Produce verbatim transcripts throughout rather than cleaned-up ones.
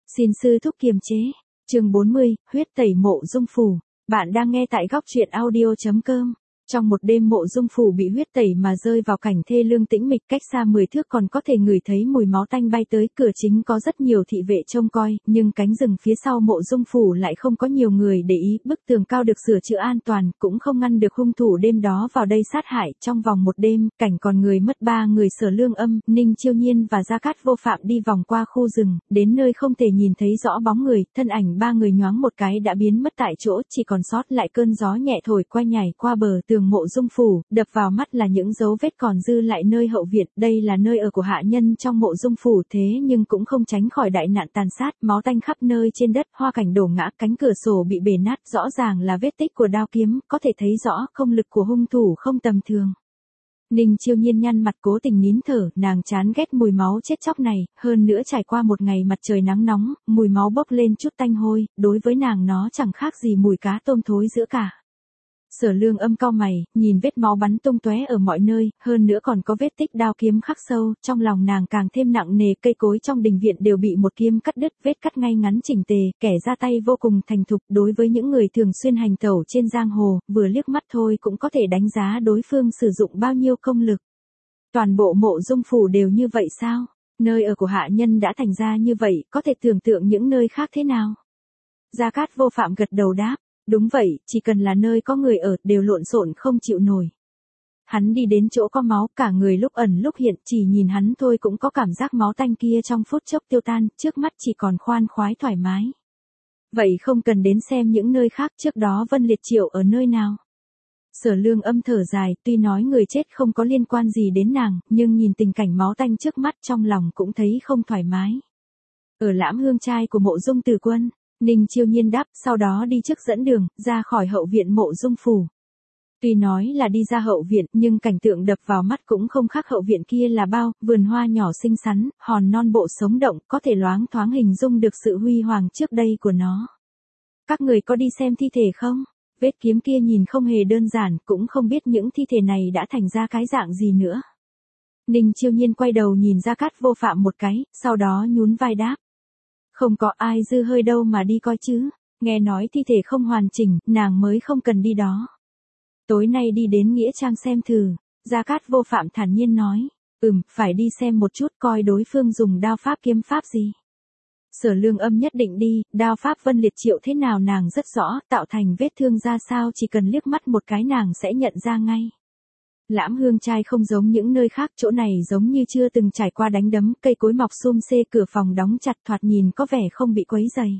Xin sư thúc kiềm chế. Chương bốn mươi, huyết tẩy mộ dung phủ. Bạn đang nghe tại góc truyện audio chấm com. Trong một đêm mộ dung phủ bị huyết tẩy mà rơi vào cảnh thê lương tĩnh mịch, cách xa mười thước còn có thể ngửi thấy mùi máu tanh bay tới. Cửa chính có rất nhiều thị vệ trông coi, nhưng cánh rừng phía sau mộ dung phủ lại không có nhiều người để ý. Bức tường cao được sửa chữa an toàn, cũng không ngăn được hung thủ đêm đó vào đây sát hại. Trong vòng một đêm, cảnh còn người mất ba người: Sở Lương Âm, Ninh Chiêu Nhiên và Gia Cát Vô Phạm đi vòng qua khu rừng, đến nơi không thể nhìn thấy rõ bóng người, thân ảnh ba người nhoáng một cái đã biến mất tại chỗ, chỉ còn sót lại cơn gió nhẹ thổi qua nhảy qua bờ tường mộ dung phủ. Đập vào mắt là những dấu vết còn dư lại nơi hậu viện. Đây là nơi ở của hạ nhân trong mộ dung phủ, thế nhưng cũng không tránh khỏi đại nạn tàn sát, máu tanh khắp nơi trên đất, hoa cảnh đổ ngã, cánh cửa sổ bị bể nát, rõ ràng là vết tích của đao kiếm, có thể thấy rõ công lực của hung thủ không tầm thường. Ninh Chiêu Nhiên nhăn mặt cố tình nín thở, nàng chán ghét mùi máu chết chóc này, hơn nữa trải qua một ngày mặt trời nắng nóng, mùi máu bốc lên chút tanh hôi, đối với nàng nó chẳng khác gì mùi cá tôm thối giữa cả. Sở Lương Âm cau mày, nhìn vết máu bắn tung tóe ở mọi nơi, hơn nữa còn có vết tích đao kiếm khắc sâu, trong lòng nàng càng thêm nặng nề. Cây cối trong đình viện đều bị một kiếm cắt đứt, vết cắt ngay ngắn chỉnh tề, kẻ ra tay vô cùng thành thục. Đối với những người thường xuyên hành tẩu trên giang hồ, vừa liếc mắt thôi cũng có thể đánh giá đối phương sử dụng bao nhiêu công lực. Toàn bộ mộ dung phủ đều như vậy sao? Nơi ở của hạ nhân đã thành ra như vậy, có thể tưởng tượng những nơi khác thế nào? Gia Cát Vô Phạm gật đầu đáp. Đúng vậy, chỉ cần là nơi có người ở, đều lộn xộn không chịu nổi. Hắn đi đến chỗ có máu, cả người lúc ẩn lúc hiện, chỉ nhìn hắn thôi cũng có cảm giác máu tanh kia trong phút chốc tiêu tan, trước mắt chỉ còn khoan khoái thoải mái. Vậy không cần đến xem những nơi khác, trước đó Vân Liệt Triệu ở nơi nào? Sở Lương Âm thở dài, tuy nói người chết không có liên quan gì đến nàng, nhưng nhìn tình cảnh máu tanh trước mắt trong lòng cũng thấy không thoải mái. Ở Lãm Hương trai của mộ dung Từ Quân. Ninh Chiêu Nhiên đáp, sau đó đi trước dẫn đường, ra khỏi hậu viện mộ dung phủ. Tuy nói là đi ra hậu viện, nhưng cảnh tượng đập vào mắt cũng không khác hậu viện kia là bao, vườn hoa nhỏ xinh xắn, hòn non bộ sống động, có thể loáng thoáng hình dung được sự huy hoàng trước đây của nó. Các người có đi xem thi thể không? Vết kiếm kia nhìn không hề đơn giản, cũng không biết những thi thể này đã thành ra cái dạng gì nữa. Ninh Chiêu Nhiên quay đầu nhìn Gia Cát Vô Phạm một cái, sau đó nhún vai đáp. Không có ai dư hơi đâu mà đi coi chứ, nghe nói thi thể không hoàn chỉnh, nàng mới không cần đi đó. Tối nay đi đến Nghĩa Trang xem thử, Gia Cát Vô Phạm thản nhiên nói, ừm, phải đi xem một chút coi đối phương dùng đao pháp kiếm pháp gì. Sở Lương Âm nhất định đi, đao pháp Vân Liệt Triệu thế nào nàng rất rõ, tạo thành vết thương ra sao chỉ cần liếc mắt một cái nàng sẽ nhận ra ngay. Lãm Hương trai không giống những nơi khác, chỗ này giống như chưa từng trải qua đánh đấm, cây cối mọc xum xê, cửa phòng đóng chặt, thoạt nhìn có vẻ không bị quấy rầy.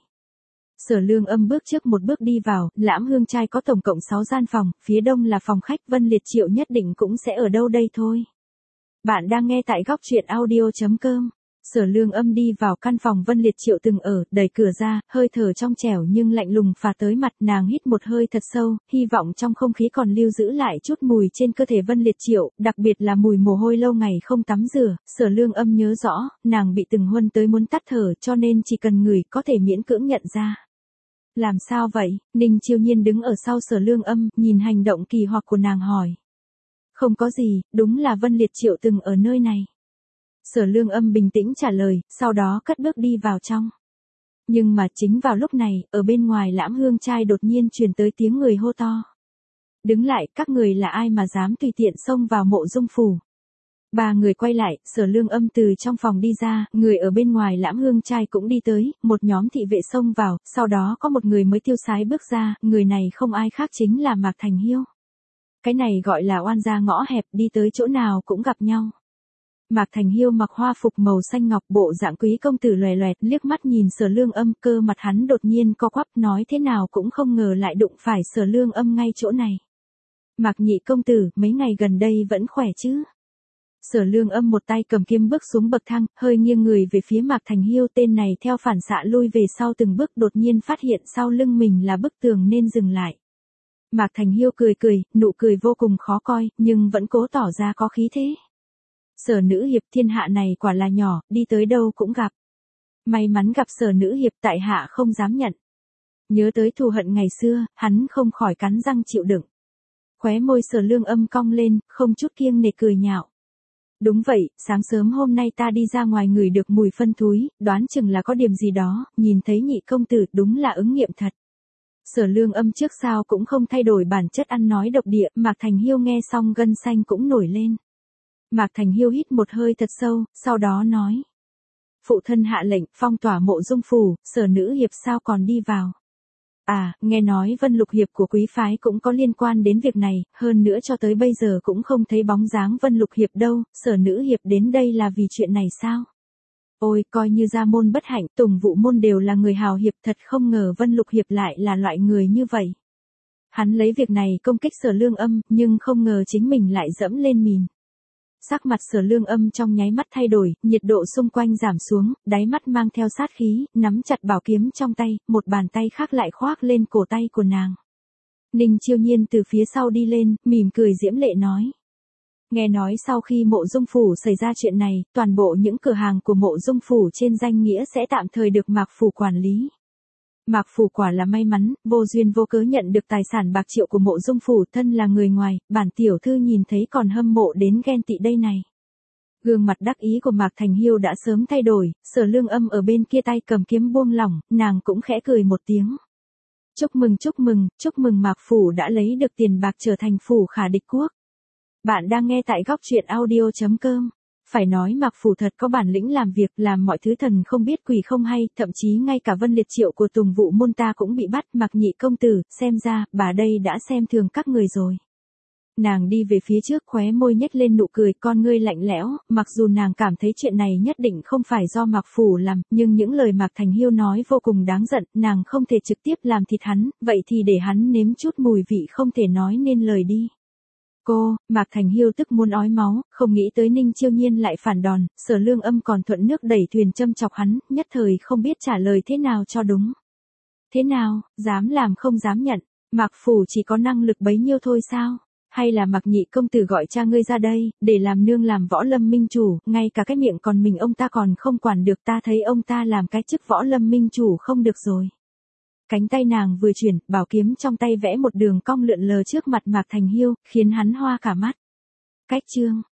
Sở Lương Âm bước trước một bước đi vào, Lãm Hương trai có tổng cộng sáu gian phòng, phía đông là phòng khách, Vân Liệt Triệu nhất định cũng sẽ ở đâu đây thôi. Bạn đang nghe tại góc truyện audio chấm com. Sở Lương Âm đi vào căn phòng Vân Liệt Triệu từng ở, đẩy cửa ra, hơi thở trong trẻo nhưng lạnh lùng phả tới mặt, nàng hít một hơi thật sâu, hy vọng trong không khí còn lưu giữ lại chút mùi trên cơ thể Vân Liệt Triệu, đặc biệt là mùi mồ hôi lâu ngày không tắm rửa. Sở Lương Âm nhớ rõ, nàng bị từng huân tới muốn tắt thở, cho nên chỉ cần ngửi có thể miễn cưỡng nhận ra. Làm sao vậy? Ninh Chiêu Nhiên đứng ở sau Sở Lương Âm, nhìn hành động kỳ hoặc của nàng hỏi. Không có gì, đúng là Vân Liệt Triệu từng ở nơi này. Sở Lương Âm bình tĩnh trả lời, sau đó cất bước đi vào trong. Nhưng mà chính vào lúc này, ở bên ngoài Lãm Hương trai đột nhiên truyền tới tiếng người hô to. Đứng lại, các người là ai mà dám tùy tiện xông vào mộ dung phủ? Ba người quay lại, Sở Lương Âm từ trong phòng đi ra, người ở bên ngoài Lãm Hương trai cũng đi tới, một nhóm thị vệ xông vào, sau đó có một người mới tiêu sái bước ra, người này không ai khác chính là Mạc Thành Hiêu. Cái này gọi là oan gia ngõ hẹp, đi tới chỗ nào cũng gặp nhau. Mạc Thành Hiêu mặc hoa phục màu xanh ngọc, bộ dạng quý công tử loè loẹt, liếc mắt nhìn Sở Lương Âm, cơ mặt hắn đột nhiên co quắp, nói thế nào cũng không ngờ lại đụng phải Sở Lương Âm ngay chỗ này. Mạc nhị công tử, mấy ngày gần đây vẫn khỏe chứ? Sở Lương Âm một tay cầm kiếm bước xuống bậc thang, hơi nghiêng người về phía Mạc Thành Hiêu, tên này theo phản xạ lui về sau từng bước, đột nhiên phát hiện sau lưng mình là bức tường nên dừng lại. Mạc Thành Hiêu cười cười, nụ cười vô cùng khó coi, nhưng vẫn cố tỏ ra có khí thế. Sở nữ hiệp, thiên hạ này quả là nhỏ, đi tới đâu cũng gặp. May mắn gặp Sở nữ hiệp, tại hạ không dám nhận. Nhớ tới thù hận ngày xưa, hắn không khỏi cắn răng chịu đựng. Khóe môi Sở Lương Âm cong lên, không chút kiêng nể cười nhạo. Đúng vậy, sáng sớm hôm nay ta đi ra ngoài ngửi được mùi phân thúi, đoán chừng là có điểm gì đó, nhìn thấy nhị công tử đúng là ứng nghiệm thật. Sở Lương Âm trước sau cũng không thay đổi bản chất ăn nói độc địa, Mạc Thành Hiêu nghe xong gân xanh cũng nổi lên. Mạc Thành Hiêu hít một hơi thật sâu, sau đó nói. Phụ thân hạ lệnh, phong tỏa Mộ Dung phủ, Sở nữ hiệp sao còn đi vào. À, nghe nói Vân Lục hiệp của quý phái cũng có liên quan đến việc này, hơn nữa cho tới bây giờ cũng không thấy bóng dáng Vân Lục hiệp đâu, Sở nữ hiệp đến đây là vì chuyện này sao? Ôi, coi như gia môn bất hạnh, Tùng Vũ môn đều là người hào hiệp, thật không ngờ Vân Lục hiệp lại là loại người như vậy. Hắn lấy việc này công kích Sở Lương Âm, nhưng không ngờ chính mình lại dẫm lên mìn. Sắc mặt Sở Lương Âm trong nháy mắt thay đổi, nhiệt độ xung quanh giảm xuống, đáy mắt mang theo sát khí, nắm chặt bảo kiếm trong tay, một bàn tay khác lại khoác lên cổ tay của nàng. Ninh Chiêu Nhiên từ phía sau đi lên, mỉm cười diễm lệ nói. Nghe nói sau khi Mộ Dung phủ xảy ra chuyện này, toàn bộ những cửa hàng của Mộ Dung phủ trên danh nghĩa sẽ tạm thời được Mạc phủ quản lý. Mạc phủ quả là may mắn, vô duyên vô cớ nhận được tài sản bạc triệu của Mộ Dung phủ, thân là người ngoài, bản tiểu thư nhìn thấy còn hâm mộ đến ghen tị đây này. Gương mặt đắc ý của Mạc Thành Hiêu đã sớm thay đổi, Sở Lương Âm ở bên kia tay cầm kiếm buông lỏng, nàng cũng khẽ cười một tiếng. Chúc mừng chúc mừng, chúc mừng Mạc phủ đã lấy được tiền bạc trở thành phủ khả địch quốc. Bạn đang nghe tại góc truyện audio chấm com. Phải nói Mạc phủ thật có bản lĩnh làm việc, làm mọi thứ thần không biết quỷ không hay, thậm chí ngay cả Vân Liệt Triệu của Tùng Vũ môn ta cũng bị bắt. Mạc nhị công tử, xem ra, bà đây đã xem thường các người rồi. Nàng đi về phía trước, khóe môi nhếch lên nụ cười, con ngươi lạnh lẽo, mặc dù nàng cảm thấy chuyện này nhất định không phải do Mạc phủ làm, nhưng những lời Mạc Thành Hiêu nói vô cùng đáng giận, nàng không thể trực tiếp làm thịt hắn, vậy thì để hắn nếm chút mùi vị không thể nói nên lời đi. Cô, Mạc Thành Hiêu tức muốn ói máu, không nghĩ tới Ninh Chiêu Nhiên lại phản đòn, Sở Lương Âm còn thuận nước đẩy thuyền châm chọc hắn, nhất thời không biết trả lời thế nào cho đúng. Thế nào, dám làm không dám nhận, Mạc phủ chỉ có năng lực bấy nhiêu thôi sao? Hay là Mạc nhị công tử gọi cha ngươi ra đây, để làm nương làm võ lâm minh chủ, ngay cả cái miệng còn mình ông ta còn không quản được, ta thấy ông ta làm cái chức võ lâm minh chủ không được rồi. Cánh tay nàng vừa chuyển, bảo kiếm trong tay vẽ một đường cong lượn lờ trước mặt Mạc Thành Hiêu, khiến hắn hoa cả mắt. Cách chương,